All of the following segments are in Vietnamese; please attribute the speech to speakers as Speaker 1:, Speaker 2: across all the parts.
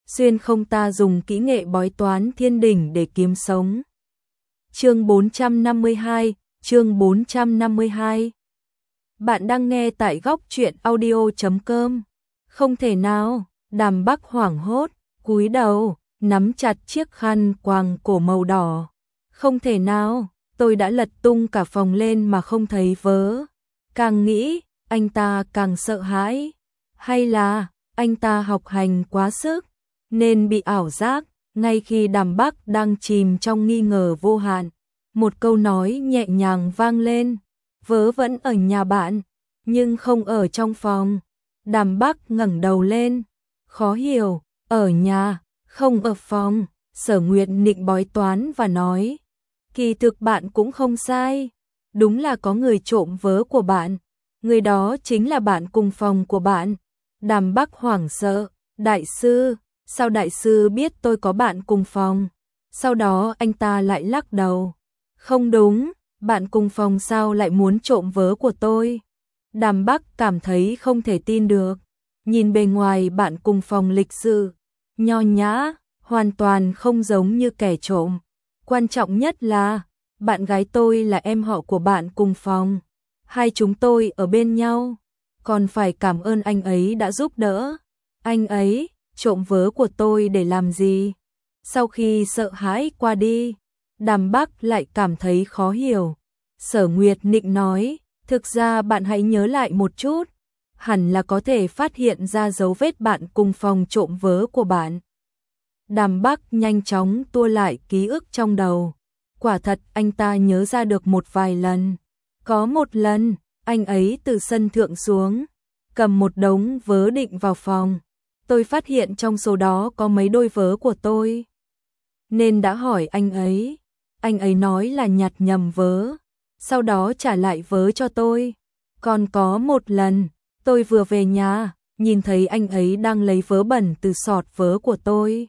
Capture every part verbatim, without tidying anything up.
Speaker 1: xuyên không ta dùng kỹ nghệ bói toán thiên đỉnh để kiếm sống. Chương bốn trăm năm mươi hai, chương bốn trăm năm mươi hai. Bạn đang nghe tại góc truyện audio chấm com. Không thể nào, Đàm Bắc hoảng hốt, cúi đầu, nắm chặt chiếc khăn quàng cổ màu đỏ. Không thể nào, tôi đã lật tung cả phòng lên mà không thấy vớ. Càng nghĩ, anh ta càng sợ hãi. Hay là, anh ta học hành quá sức, nên bị ảo giác, ngay khi Đàm Bắc đang chìm trong nghi ngờ vô hạn. Một câu nói nhẹ nhàng vang lên, vớ vẫn ở nhà bạn, nhưng không ở trong phòng. Đàm Bắc ngẩng đầu lên, khó hiểu, ở nhà, không ở phòng. Sở Nguyệt Nịnh bói toán và nói, kỳ thực bạn cũng không sai, đúng là có người trộm vớ của bạn, người đó chính là bạn cùng phòng của bạn. Đàm Bắc hoảng sợ, đại sư, sao đại sư biết tôi có bạn cùng phòng? Sau đó anh ta lại lắc đầu, không đúng, bạn cùng phòng sao lại muốn trộm vớ của tôi? Đàm Bắc cảm thấy không thể tin được, nhìn bề ngoài bạn cùng phòng lịch sự, nho nhã, hoàn toàn không giống như kẻ trộm. Quan trọng nhất là, bạn gái tôi là em họ của bạn cùng phòng, hai chúng tôi ở bên nhau, còn phải cảm ơn anh ấy đã giúp đỡ. Anh ấy trộm vớ của tôi để làm gì? Sau khi sợ hãi qua đi, Đàm Bắc lại cảm thấy khó hiểu. Sở Nguyệt Nịnh nói, thực ra bạn hãy nhớ lại một chút, hẳn là có thể phát hiện ra dấu vết bạn cùng phòng trộm vớ của bạn. Đàm Bắc nhanh chóng tua lại ký ức trong đầu. Quả thật anh ta nhớ ra được một vài lần. Có một lần, anh ấy từ sân thượng xuống, cầm một đống vớ định vào phòng. Tôi phát hiện trong số đó có mấy đôi vớ của tôi, nên đã hỏi anh ấy. Anh ấy nói là nhặt nhầm vớ, sau đó trả lại vớ cho tôi. Còn có một lần, tôi vừa về nhà, nhìn thấy anh ấy đang lấy vớ bẩn từ sọt vớ của tôi.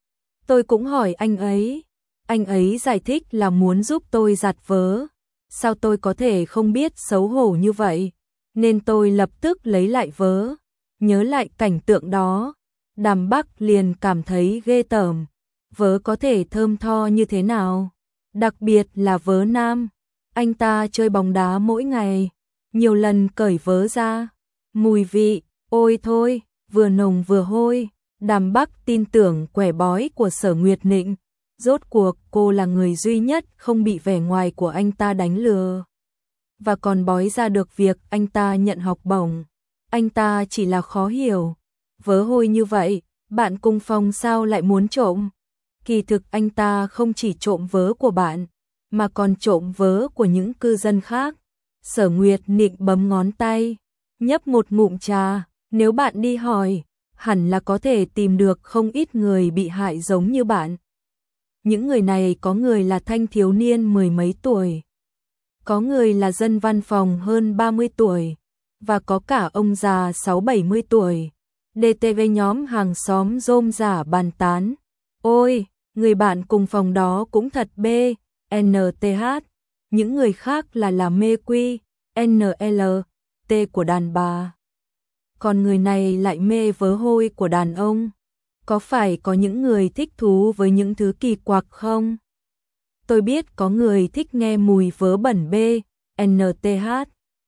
Speaker 1: Tôi cũng hỏi anh ấy, anh ấy giải thích là muốn giúp tôi giặt vớ. Sao tôi có thể không biết xấu hổ như vậy? Nên tôi lập tức lấy lại vớ. Nhớ lại cảnh tượng đó, Đàm Bắc liền cảm thấy ghê tởm. Vớ có thể thơm tho như thế nào? Đặc biệt là vớ nam. Anh ta chơi bóng đá mỗi ngày, nhiều lần cởi vớ ra. Mùi vị, ôi thôi, vừa nồng vừa hôi. Đàm Bắc tin tưởng quẻ bói của Sở Nguyệt Nịnh. Rốt cuộc cô là người duy nhất không bị vẻ ngoài của anh ta đánh lừa, và còn bói ra được việc anh ta nhận học bổng. Anh ta chỉ là khó hiểu, vớ hôi như vậy, bạn cùng phòng sao lại muốn trộm? Kỳ thực anh ta không chỉ trộm vớ của bạn, mà còn trộm vớ của những cư dân khác. Sở Nguyệt Nịnh bấm ngón tay, nhấp một ngụm trà. Nếu bạn đi hỏi, hẳn là có thể tìm được không ít người bị hại giống như bạn. Những người này có người là thanh thiếu niên mười mấy tuổi, có người là dân văn phòng hơn ba mươi tuổi, và có cả ông già sáu bảy mươi tuổi. đê tê vê nhóm hàng xóm rôm rả bàn tán. Ôi, người bạn cùng phòng đó cũng thật bê, en tê hát. Những người khác là là mê quy, en lờ tê của đàn bà. Còn người này lại mê vớ hôi của đàn ông. Có phải có những người thích thú với những thứ kỳ quặc không? Tôi biết có người thích nghe mùi vớ bẩn bê, en tê hát.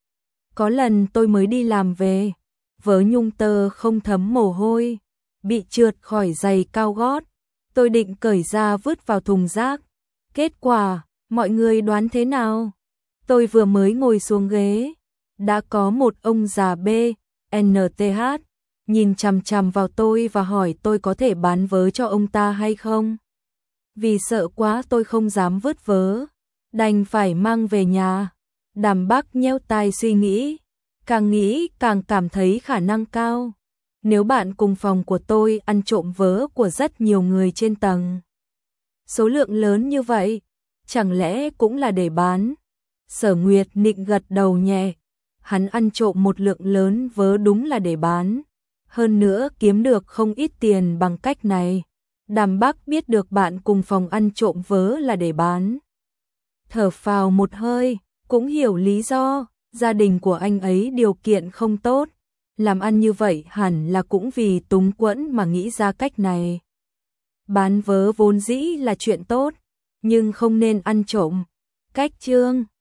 Speaker 1: Có lần tôi mới đi làm về, vớ nhung tơ không thấm mồ hôi, bị trượt khỏi giày cao gót. Tôi định cởi ra vứt vào thùng rác. Kết quả, mọi người đoán thế nào? Tôi vừa mới ngồi xuống ghế, đã có một ông già bê, en tê hát, nhìn chằm chằm vào tôi và hỏi tôi có thể bán vớ cho ông ta hay không. Vì sợ quá tôi không dám vứt vớ, đành phải mang về nhà. Đàm Bắc nheo tai suy nghĩ, càng nghĩ càng cảm thấy khả năng cao. Nếu bạn cùng phòng của tôi ăn trộm vớ của rất nhiều người trên tầng, số lượng lớn như vậy, chẳng lẽ cũng là để bán? Sở Nguyệt Nịnh gật đầu nhẹ, hắn ăn trộm một lượng lớn vớ đúng là để bán. Hơn nữa kiếm được không ít tiền bằng cách này. Đàm Bắc biết được bạn cùng phòng ăn trộm vớ là để bán, thở phào một hơi, cũng hiểu lý do, gia đình của anh ấy điều kiện không tốt, làm ăn như vậy hẳn là cũng vì túng quẫn mà nghĩ ra cách này. Bán vớ vốn dĩ là chuyện tốt, nhưng không nên ăn trộm. Cách chương